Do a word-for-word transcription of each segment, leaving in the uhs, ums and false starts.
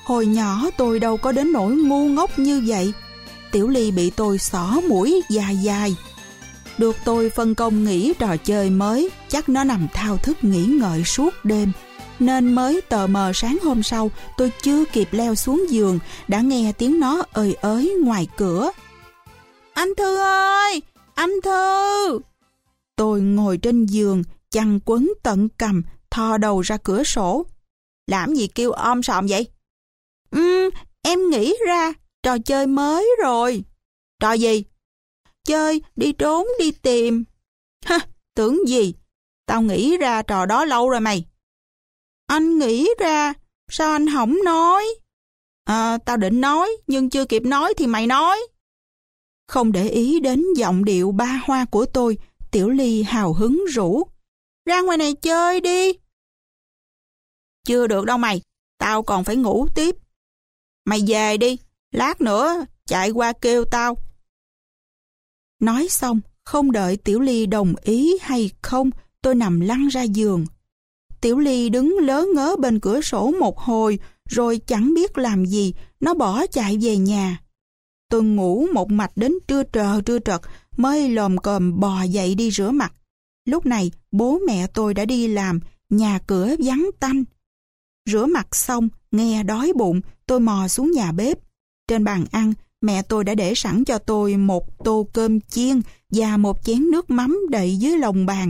Hồi nhỏ tôi đâu có đến nỗi ngu ngốc như vậy. Tiểu Ly bị tôi xỏ mũi dài dài. Được tôi phân công nghĩ trò chơi mới, chắc nó nằm thao thức nghĩ ngợi suốt đêm, nên mới tờ mờ sáng hôm sau tôi chưa kịp leo xuống giường đã nghe tiếng nó ơi ới ngoài cửa. Anh Thư ơi! Anh Thư! Tôi ngồi trên giường, chăn quấn tận cằm, thò đầu ra cửa sổ. Làm gì kêu om sòm vậy? Ừ, em nghĩ ra trò chơi mới rồi. Trò gì? Chơi đi trốn đi tìm. Ha, tưởng gì? Tao nghĩ ra trò đó lâu rồi mày. Anh nghĩ ra, sao anh không nói? À, tao định nói, nhưng chưa kịp nói thì mày nói. Không để ý đến giọng điệu ba hoa của tôi, Tiểu Ly hào hứng rủ. Ra ngoài này chơi đi. Chưa được đâu mày, tao còn phải ngủ tiếp. Mày về đi, lát nữa chạy qua kêu tao. Nói xong, không đợi Tiểu Ly đồng ý hay không, tôi nằm lăn ra giường. Tiểu Ly đứng lớ ngớ bên cửa sổ một hồi, rồi chẳng biết làm gì, nó bỏ chạy về nhà. Tôi ngủ một mạch đến trưa trờ trưa trật, mới lồm cồm bò dậy đi rửa mặt. Lúc này, bố mẹ tôi đã đi làm, nhà cửa vắng tanh. Rửa mặt xong, nghe đói bụng, tôi mò xuống nhà bếp. Trên bàn ăn, mẹ tôi đã để sẵn cho tôi một tô cơm chiên và một chén nước mắm đậy dưới lồng bàn.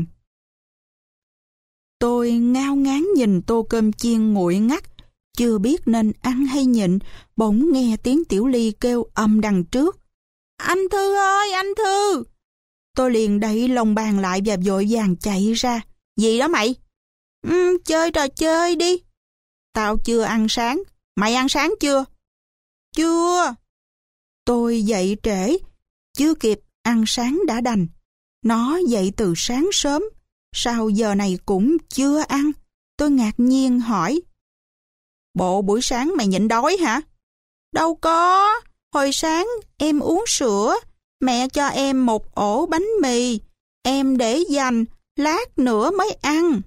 Tôi ngao ngán nhìn tô cơm chiên nguội ngắt, chưa biết nên ăn hay nhịn, bỗng nghe tiếng Tiểu Ly kêu ầm đằng trước. Anh Thư ơi, anh Thư! Tôi liền đậy lồng bàn lại và vội vàng chạy ra. Gì đó mày? Ừ, chơi trò chơi đi. Tao chưa ăn sáng. Mày ăn sáng chưa? Chưa. Tôi dậy trễ, chưa kịp ăn sáng đã đành. Nó dậy từ sáng sớm, sao giờ này cũng chưa ăn? Tôi ngạc nhiên hỏi. Bộ buổi sáng mày nhịn đói hả? Đâu có, hồi sáng em uống sữa, mẹ cho em một ổ bánh mì, em để dành, lát nữa mới ăn.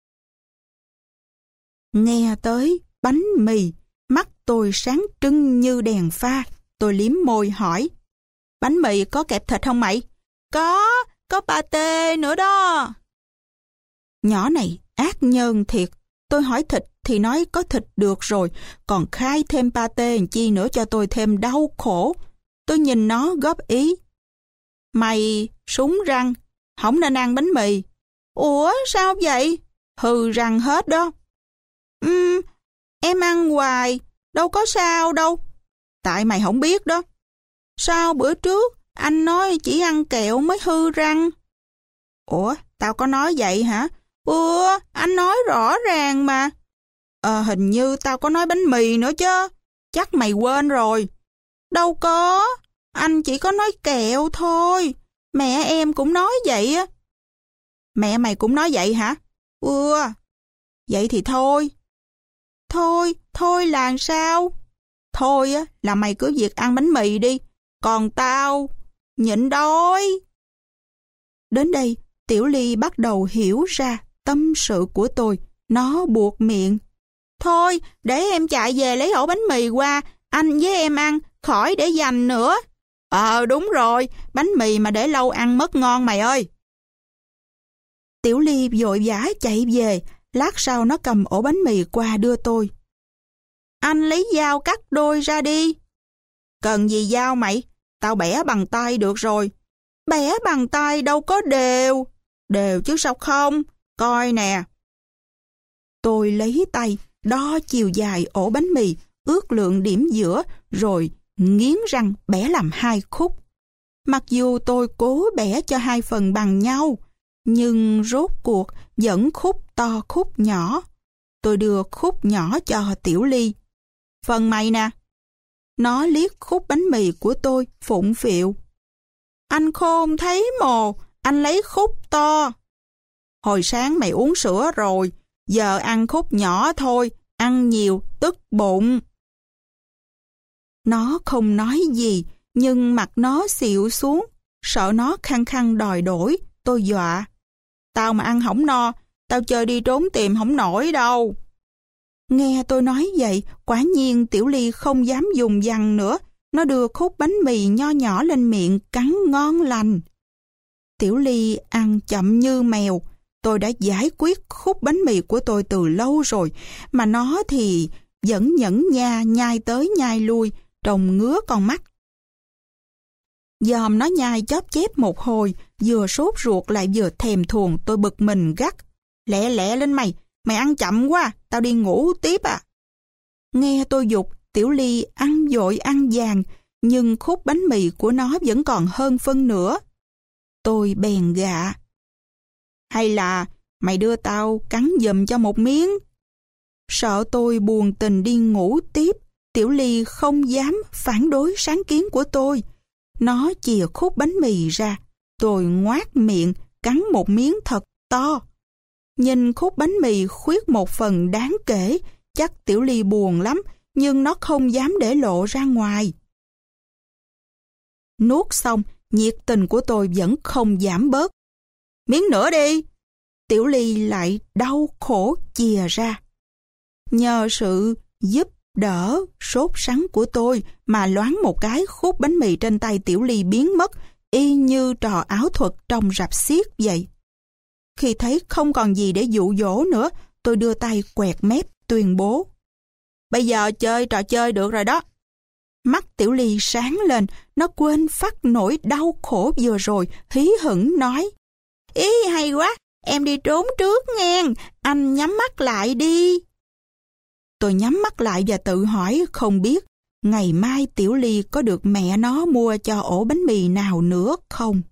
Nghe tới bánh mì, mắt tôi sáng trưng như đèn pha. Tôi liếm môi hỏi. Bánh mì có kẹp thịt không mày? Có, có pate nữa đó. Nhỏ này ác nhân thiệt. Tôi hỏi thịt thì nói có thịt được rồi, còn khai thêm pate làm chi nữa cho tôi thêm đau khổ. Tôi nhìn nó góp ý. Mày súng răng, không nên ăn bánh mì. Ủa sao vậy? Hư răng hết đó. Ừm, em ăn hoài, đâu có sao đâu. Tại mày không biết đó. Sao bữa trước anh nói chỉ ăn kẹo mới hư răng? Ủa, tao có nói vậy hả? Ừ, anh nói rõ ràng mà. Ờ, hình như tao có nói bánh mì nữa chứ. Chắc mày quên rồi. Đâu có, anh chỉ có nói kẹo thôi. Mẹ em cũng nói vậy á. Mẹ mày cũng nói vậy hả? Ừ, vậy thì thôi. Thôi, thôi là sao? Thôi á, là mày cứ việc ăn bánh mì đi. Còn tao, nhịn đói. Đến đây, Tiểu Ly bắt đầu hiểu ra tâm sự của tôi. Nó buột miệng. Thôi, để em chạy về lấy ổ bánh mì qua, anh với em ăn, khỏi để dành nữa. Ờ, đúng rồi, bánh mì mà để lâu ăn mất ngon mày ơi. Tiểu Ly vội vã chạy về, lát sau nó cầm ổ bánh mì qua đưa tôi. Anh lấy dao cắt đôi ra đi. Cần gì dao mày? Tao bẻ bằng tay được rồi. Bẻ bằng tay đâu có đều. Đều chứ sao không? Coi nè. Tôi lấy tay, đo chiều dài ổ bánh mì, ước lượng điểm giữa, rồi nghiến răng bẻ làm hai khúc. Mặc dù tôi cố bẻ cho hai phần bằng nhau, nhưng rốt cuộc vẫn khúc to khúc nhỏ. Tôi đưa khúc nhỏ cho Tiểu Ly. Phần mày nè. Nó liếc khúc bánh mì của tôi phụng phịu. Anh khôn thấy mồ, anh lấy khúc to. Hồi sáng mày uống sữa rồi, giờ ăn khúc nhỏ thôi, ăn nhiều tức bụng. Nó không nói gì, nhưng mặt nó xịu xuống, sợ nó khăng khăng đòi đổi. Tôi dọa. Tao mà ăn hổng no, tao chơi đi trốn tìm hổng nổi đâu. Nghe tôi nói vậy, quả nhiên Tiểu Ly không dám dùng dằng nữa. Nó đưa khúc bánh mì nho nhỏ lên miệng, cắn ngon lành. Tiểu Ly ăn chậm như mèo. Tôi đã giải quyết khúc bánh mì của tôi từ lâu rồi, mà nó thì vẫn nhẫn nha nhai tới nhai lui, trông ngứa con mắt. Dòm nó nhai chóp chép một hồi, vừa sốt ruột lại vừa thèm thuồng, tôi bực mình gắt. Lẹ lẹ lên mày, mày ăn chậm quá, tao đi ngủ tiếp à. Nghe tôi giục, Tiểu Ly ăn vội ăn vàng, nhưng khúc bánh mì của nó vẫn còn hơn phân nữa. Tôi bèn gạ. Hay là mày đưa tao cắn giùm cho một miếng? Sợ tôi buồn tình đi ngủ tiếp, Tiểu Ly không dám phản đối sáng kiến của tôi. Nó chìa khúc bánh mì ra, tôi ngoác miệng, cắn một miếng thật to. Nhìn khúc bánh mì khuyết một phần đáng kể, chắc Tiểu Ly buồn lắm, nhưng nó không dám để lộ ra ngoài. Nuốt xong, nhiệt tình của tôi vẫn không giảm bớt. Miếng nữa đi! Tiểu Ly lại đau khổ chìa ra. Nhờ sự giúp đỡ sốt sắng của tôi mà loáng một cái khúc bánh mì trên tay Tiểu Ly biến mất, y như trò ảo thuật trong rạp xiếc vậy. Khi thấy không còn gì để dụ dỗ nữa, tôi đưa tay quẹt mép tuyên bố. Bây giờ chơi trò chơi được rồi đó. Mắt Tiểu Ly sáng lên, nó quên phát nỗi đau khổ vừa rồi, hí hửng nói. Ý hay quá, em đi trốn trước nghe, anh nhắm mắt lại đi. Tôi nhắm mắt lại và tự hỏi không biết ngày mai Tiểu Ly có được mẹ nó mua cho ổ bánh mì nào nữa không.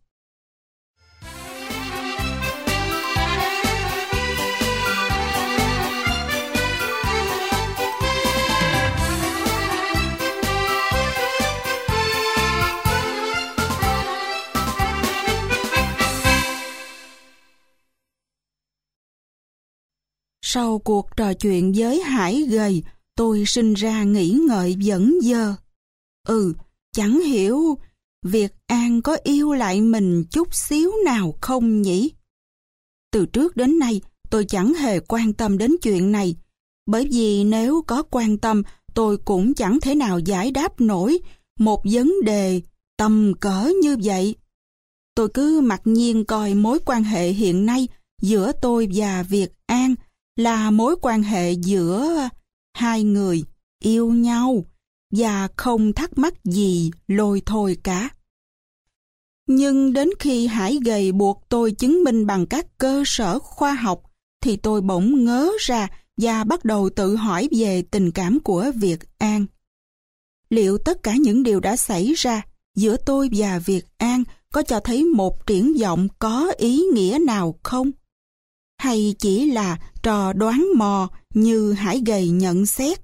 Sau cuộc trò chuyện với Hải Gầy, tôi sinh ra nghĩ ngợi vẫn dơ. Ừ, chẳng hiểu Việt An có yêu lại mình chút xíu nào không nhỉ? Từ trước đến nay, tôi chẳng hề quan tâm đến chuyện này, bởi vì nếu có quan tâm, tôi cũng chẳng thể nào giải đáp nổi một vấn đề tầm cỡ như vậy. Tôi cứ mặc nhiên coi mối quan hệ hiện nay giữa tôi và Việt An là mối quan hệ giữa hai người yêu nhau và không thắc mắc gì lôi thôi cả. Nhưng đến khi Hải Gầy buộc tôi chứng minh bằng các cơ sở khoa học thì tôi bỗng ngớ ra và bắt đầu tự hỏi về tình cảm của Việt An. Liệu tất cả những điều đã xảy ra giữa tôi và Việt An có cho thấy một triển vọng có ý nghĩa nào không? Hay chỉ là trò đoán mò như Hải Gầy nhận xét?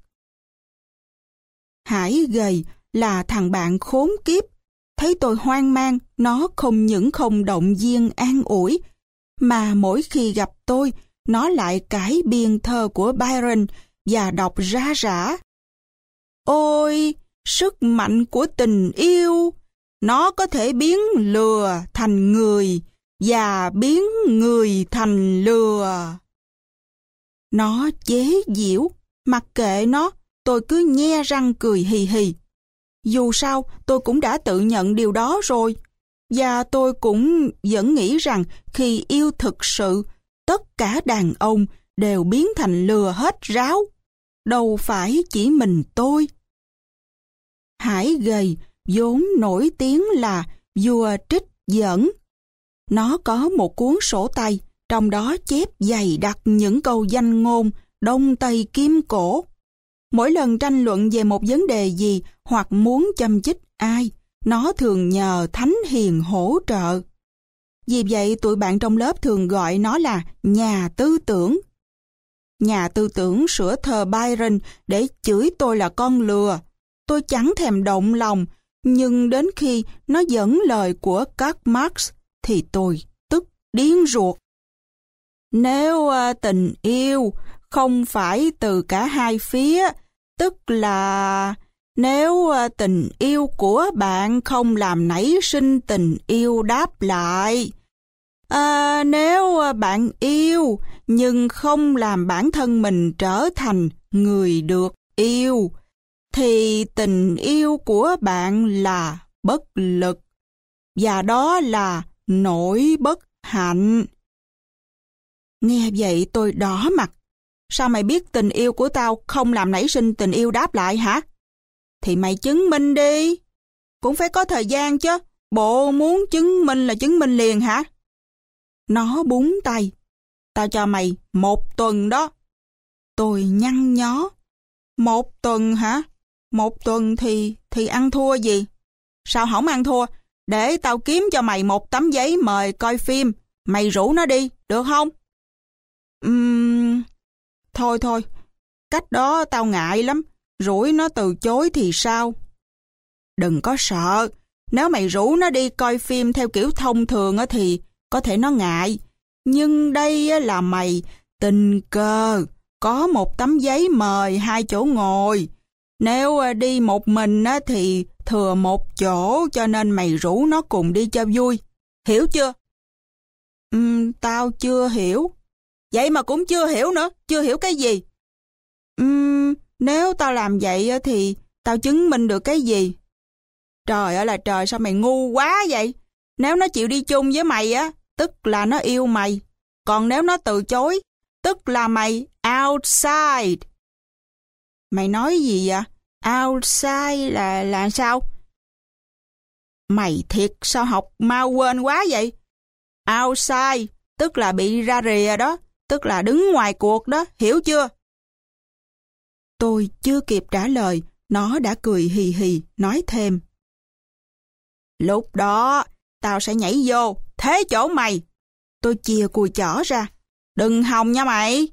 Hải Gầy là thằng bạn khốn kiếp. Thấy tôi hoang mang, nó không những không động viên an ủi, mà mỗi khi gặp tôi, nó lại cải biên thơ của Byron và đọc rá rả. Ôi, sức mạnh của tình yêu! Nó có thể biến lừa thành người và biến người thành lừa. Nó chế giễu, mặc kệ nó, tôi cứ nhe răng cười hì hì. Dù sao, tôi cũng đã tự nhận điều đó rồi. Và tôi cũng vẫn nghĩ rằng khi yêu thực sự, tất cả đàn ông đều biến thành lừa hết ráo. Đâu phải chỉ mình tôi. Hải Gầy vốn nổi tiếng là vua trích dẫn. Nó có một cuốn sổ tay, trong đó chép dày đặc những câu danh ngôn Đông Tây Kim Cổ. Mỗi lần tranh luận về một vấn đề gì hoặc muốn châm chích ai, nó thường nhờ thánh hiền hỗ trợ. Vì vậy tụi bạn trong lớp thường gọi nó là nhà tư tưởng. Nhà tư tưởng sửa thơ Byron để chửi tôi là con lừa. Tôi chẳng thèm động lòng, nhưng đến khi nó dẫn lời của Karl Marx thì tôi tức điên ruột. Nếu uh, tình yêu không phải từ cả hai phía, tức là nếu uh, tình yêu của bạn không làm nảy sinh tình yêu đáp lại, uh, nếu uh, bạn yêu nhưng không làm bản thân mình trở thành người được yêu, thì tình yêu của bạn là bất lực, và đó là nỗi bất hạnh. Nghe vậy tôi đỏ mặt. Sao mày biết tình yêu của tao không làm nảy sinh tình yêu đáp lại hả? Thì mày chứng minh đi. Cũng phải có thời gian chứ. Bộ muốn chứng minh là chứng minh liền hả? Nó búng tay. Tao cho mày một tuần đó. Tôi nhăn nhó. Một tuần hả? Một tuần thì thì ăn thua gì? Sao không ăn thua? Để tao kiếm cho mày một tấm giấy mời coi phim. Mày rủ nó đi, được không? Ừm... Thôi thôi, cách đó tao ngại lắm. Rủi nó từ chối thì sao? Đừng có sợ. Nếu mày rủ nó đi coi phim theo kiểu thông thường thì có thể nó ngại. Nhưng đây là mày tình cờ có một tấm giấy mời hai chỗ ngồi. Nếu đi một mình thì thừa một chỗ, cho nên mày rủ nó cùng đi cho vui. Hiểu chưa? Uhm, tao chưa hiểu. Vậy mà cũng chưa hiểu nữa. Chưa hiểu cái gì? Uhm, nếu tao làm vậy thì tao chứng minh được cái gì? Trời ơi là trời, sao mày ngu quá vậy? Nếu nó chịu đi chung với mày á, tức là nó yêu mày. Còn nếu nó từ chối, tức là mày outside. Mày nói gì vậy? Outside là là sao? Mày thiệt sao học mau quên quá vậy? Outside tức là bị ra rìa đó, tức là đứng ngoài cuộc đó, hiểu chưa? Tôi chưa kịp trả lời, nó đã cười hì hì, nói thêm. Lúc đó, tao sẽ nhảy vô, thế chỗ mày. Tôi chìa cùi chỏ ra. Đừng hòng nha mày.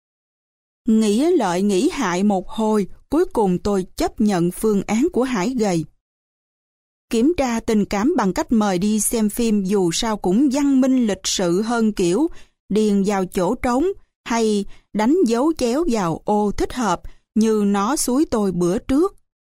Nghĩ lợi nghĩ hại một hồi, cuối cùng tôi chấp nhận phương án của Hải gầy. Kiểm tra tình cảm bằng cách mời đi xem phim dù sao cũng văn minh lịch sự hơn kiểu điền vào chỗ trống hay đánh dấu chéo vào ô thích hợp như nó xúi tôi bữa trước.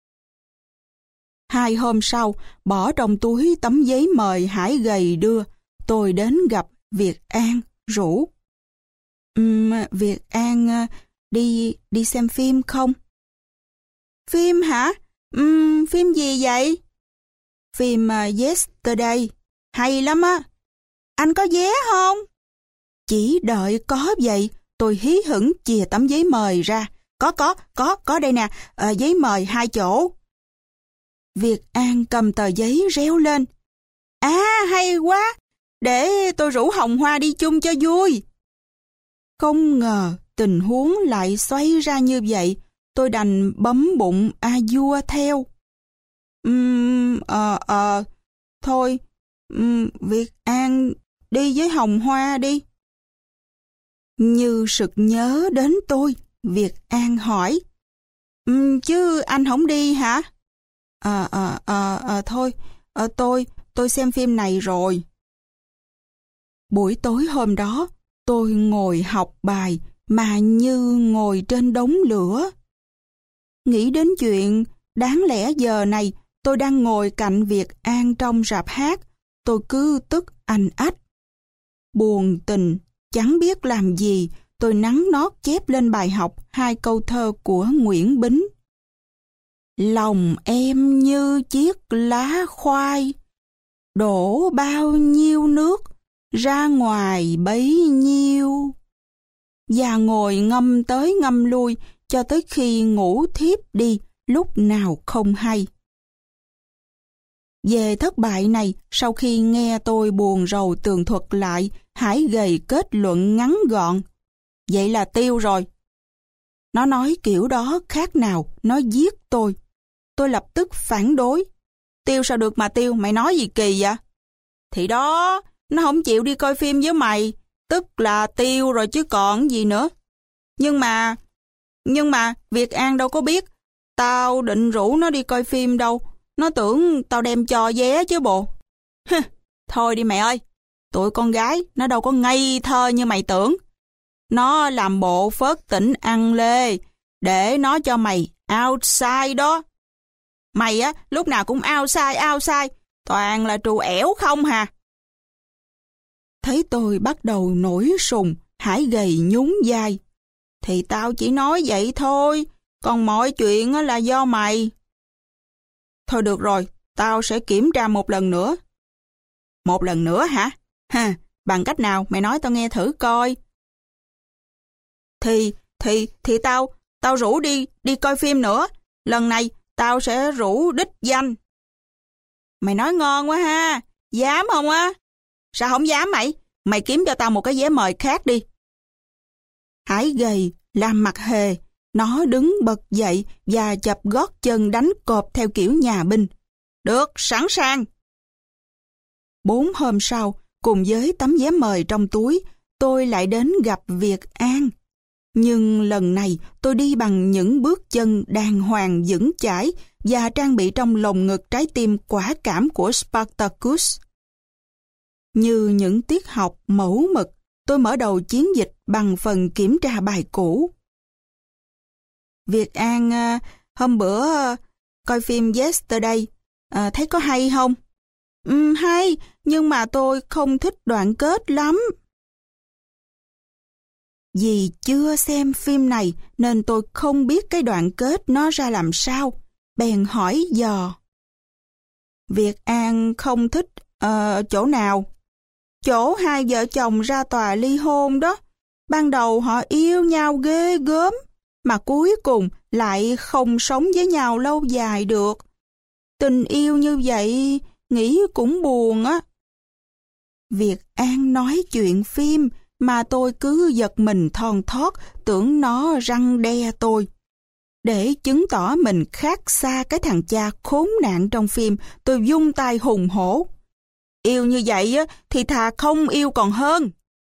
Hai hôm sau, bỏ trong túi tấm giấy mời Hải gầy đưa, tôi đến gặp Việt An, rủ. Um, Việt An đi đi xem phim không? Phim hả? Um, phim gì vậy? Phim uh, Yesterday. Hay lắm á. Anh có vé không? Chỉ đợi có vậy, tôi hí hửng chìa tấm giấy mời ra. Có, có, có, có đây nè, à, giấy mời hai chỗ. Việt An cầm tờ giấy réo lên. À, hay quá, để tôi rủ Hồng Hoa đi chung cho vui. Không ngờ tình huống lại xoay ra như vậy, tôi đành bấm bụng a dua theo. Ừm, ờ, ờ, thôi, um, Việt An đi với Hồng Hoa đi. Như sực nhớ đến tôi, Việt An hỏi. Um, chứ anh không đi hả? À, à, à, à, thôi, à, tôi, tôi xem phim này rồi. Buổi tối hôm đó, tôi ngồi học bài mà như ngồi trên đống lửa. Nghĩ đến chuyện, đáng lẽ giờ này tôi đang ngồi cạnh Việt An trong rạp hát, tôi cứ tức anh ách. Buồn tình, chẳng biết làm gì, tôi nắn nót chép lên bài học hai câu thơ của Nguyễn Bính. Lòng em như chiếc lá khoai, đổ bao nhiêu nước, ra ngoài bấy nhiêu. Và ngồi ngâm tới ngâm lui, cho tới khi ngủ thiếp đi, lúc nào không hay. Về thất bại này, sau khi nghe tôi buồn rầu tường thuật lại, Hải gầy kết luận ngắn gọn. Vậy là tiêu rồi. Nó nói kiểu đó khác nào, nó giết tôi. Tôi lập tức phản đối. Tiêu sao được mà tiêu, mày nói gì kỳ vậy? Thì đó, nó không chịu đi coi phim với mày, tức là tiêu rồi chứ còn gì nữa. Nhưng mà, nhưng mà Việt An đâu có biết, tao định rủ nó đi coi phim đâu. Nó tưởng tao đem cho vé chứ bộ. Thôi đi mẹ ơi, tụi con gái nó đâu có ngây thơ như mày tưởng. Nó làm bộ phớt tỉnh ăn lê, để nó cho mày outside đó. Mày á, lúc nào cũng outside, outside, toàn là trù ẻo không hà. Thấy tôi bắt đầu nổi sùng, Hải gầy nhún vai. thì tao chỉ nói vậy thôi, còn mọi chuyện là do mày. Thôi được rồi, tao sẽ kiểm tra một lần nữa. Một lần nữa hả? Ha, bằng cách nào mày nói tao nghe thử coi. Thì, thì, thì tao, tao rủ đi, đi coi phim nữa. Lần này tao sẽ rủ đích danh. Mày nói ngon quá ha, dám không á? Sao không dám mày? Mày kiếm cho tao một cái vé mời khác đi. Hải gầy, làm mặt hề. Nó đứng bật dậy và chập gót chân đánh cộp theo kiểu nhà binh. Được, sẵn sàng. Bốn hôm sau, cùng với tấm vé mời trong túi, tôi lại đến gặp Việt An. Nhưng lần này tôi đi bằng những bước chân đàng hoàng vững chãi và trang bị trong lồng ngực trái tim quả cảm của Spartacus. Như những tiết học mẫu mực, tôi mở đầu chiến dịch bằng phần kiểm tra bài cũ. Việt An, hôm bữa coi phim Yesterday, à, thấy có hay không? Ừ, hay, nhưng mà tôi không thích đoạn kết lắm. Vì chưa xem phim này nên tôi không biết cái đoạn kết nó ra làm sao, bèn hỏi dò. Việt An không thích uh, chỗ nào? Chỗ hai vợ chồng ra tòa ly hôn đó. Ban đầu họ yêu nhau ghê gớm, mà cuối cùng lại không sống với nhau lâu dài được. Tình yêu như vậy, nghĩ cũng buồn á. Việt An nói chuyện phim, mà tôi cứ giật mình thon thót, tưởng nó răn đe tôi. Để chứng tỏ mình khác xa cái thằng cha khốn nạn trong phim, tôi vung tay hùng hổ. Yêu như vậy thì thà không yêu còn hơn.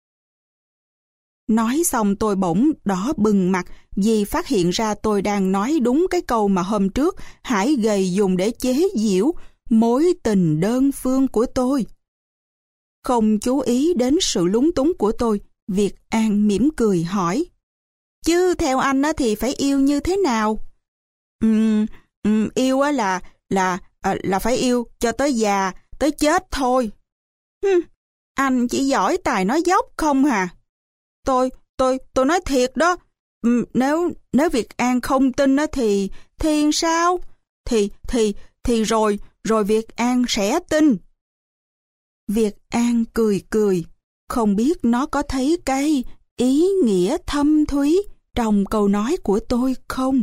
Nói xong tôi bỗng đỏ bừng mặt vì phát hiện ra tôi đang nói đúng cái câu mà hôm trước Hải gầy dùng để chế giễu mối tình đơn phương của tôi. Không chú ý đến sự lúng túng của tôi, Việt An mỉm cười hỏi. Chứ theo anh thì phải yêu như thế nào? Uhm, um, yêu là, là, là phải yêu cho tới già, tới chết thôi. Hừm, anh chỉ giỏi tài nói dốc không hả? Tôi, tôi, tôi nói thiệt đó. Uhm, nếu, nếu Việt An không tin thì, thì sao? Thì, thì, thì rồi, rồi Việt An sẽ tin. Việt An cười cười, không biết nó có thấy cái ý nghĩa thâm thúy trong câu nói của tôi không?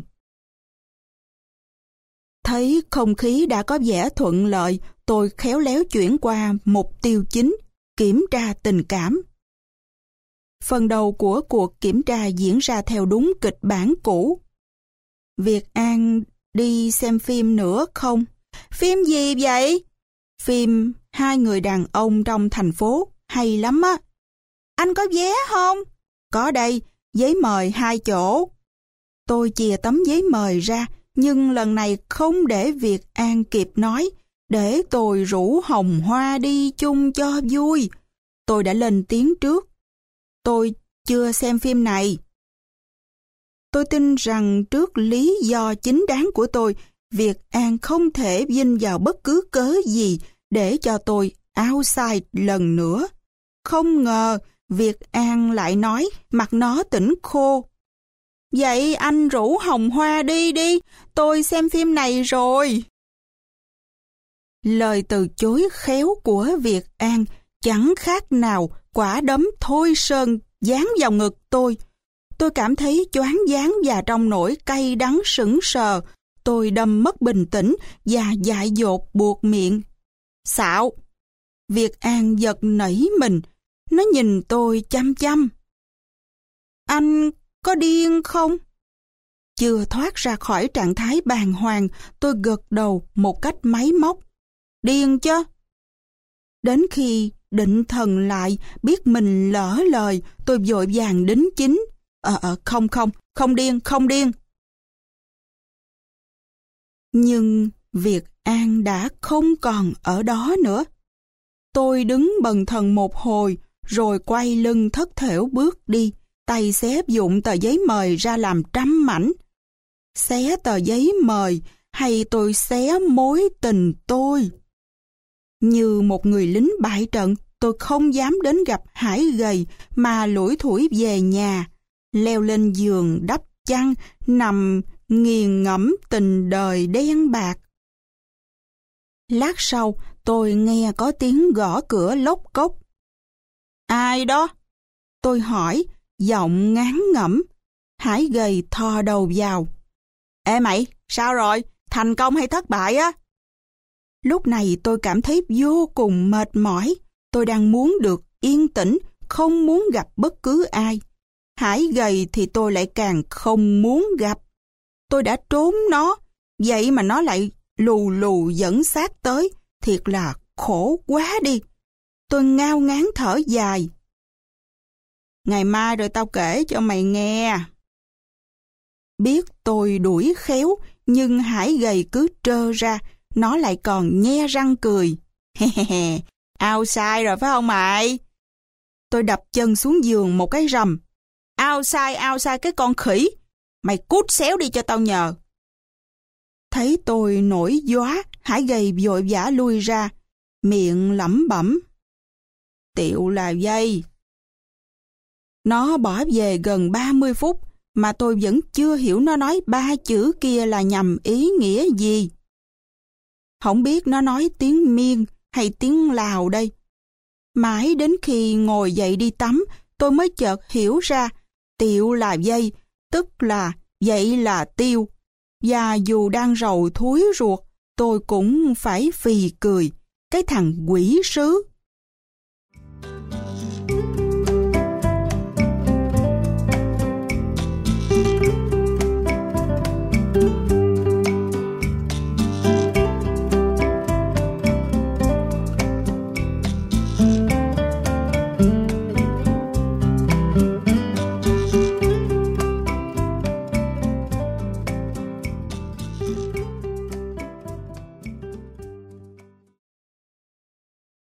Thấy không khí đã có vẻ thuận lợi, tôi khéo léo chuyển qua mục tiêu chính, kiểm tra tình cảm. Phần đầu của cuộc kiểm tra diễn ra theo đúng kịch bản cũ. Việt An đi xem phim nữa không? Phim gì vậy? Phim Hai người đàn ông trong thành phố, hay lắm á. Anh có vé không? Có đây, giấy mời hai chỗ. Tôi chìa tấm giấy mời ra, nhưng lần này không để Việt An kịp nói, để tôi rủ Hồng Hoa đi chung cho vui. Tôi đã lên tiếng trước. Tôi chưa xem phim này. Tôi tin rằng trước lý do chính đáng của tôi, Việt An không thể vin vào bất cứ cớ gì để cho tôi outside lần nữa. Không ngờ Việt An lại nói mặt nó tỉnh khô. Vậy anh rủ Hồng Hoa đi đi, tôi xem phim này rồi. Lời từ chối khéo của Việt An chẳng khác nào quả đấm thôi sơn giáng vào ngực tôi. Tôi cảm thấy choáng váng và trong nỗi cay đắng sững sờ. Tôi đâm mất bình tĩnh và dại dột buột miệng. Xạo! Việt An giật nảy mình. Nó nhìn tôi chăm chăm. Anh có điên không? Chưa thoát ra khỏi trạng thái bàng hoàng, tôi gật đầu một cách máy móc. Điên chứ? Đến khi định thần lại, biết mình lỡ lời, tôi vội vàng đính chính. Ờ, ờ, không không, không điên, không điên. Nhưng Việt An đã không còn ở đó nữa. Tôi đứng bần thần một hồi, rồi quay lưng thất thểu bước đi, tay xé vụn tờ giấy mời ra làm trăm mảnh. Xé tờ giấy mời, hay tôi xé mối tình tôi? Như một người lính bại trận, tôi không dám đến gặp Hải gầy mà lủi thủi về nhà. leo lên giường đắp chăn, nằm nghiền ngẫm tình đời đen bạc. Lát sau, tôi nghe có tiếng gõ cửa lốc cốc. Ai đó? Tôi hỏi, giọng ngán ngẩm. Hải gầy thò đầu vào. Ê mày, sao rồi? Thành công hay thất bại á? Lúc này tôi cảm thấy vô cùng mệt mỏi. Tôi đang muốn được yên tĩnh, không muốn gặp bất cứ ai. Hải gầy thì tôi lại càng không muốn gặp. Tôi đã trốn nó, vậy mà nó lại lù lù dẫn sát tới, thiệt là khổ quá đi. Tôi ngao ngán thở dài. Ngày mai rồi tao kể cho mày nghe. Biết tôi đuổi khéo, nhưng Hải gầy cứ trơ ra, nó lại còn nhe răng cười. He he he, ao sai rồi phải không mày? Tôi đập chân xuống giường một cái rầm. Ao sai, ao sai cái con khỉ. Mày cút xéo đi cho tao nhờ. Thấy tôi nổi gióa, Hải gầy vội vã lui ra, miệng lẩm bẩm. Tiệu là dây. Nó bỏ về gần ba mươi phút, mà tôi vẫn chưa hiểu nó nói ba chữ kia là nhằm ý nghĩa gì. Không biết nó nói tiếng Miên hay tiếng Lào đây. Mãi đến khi ngồi dậy đi tắm, tôi mới chợt hiểu ra tiệu là dây, tức là vậy là tiêu. Và dù đang rầu thúi ruột, tôi cũng phải phì cười. Cái thằng quỷ sứ.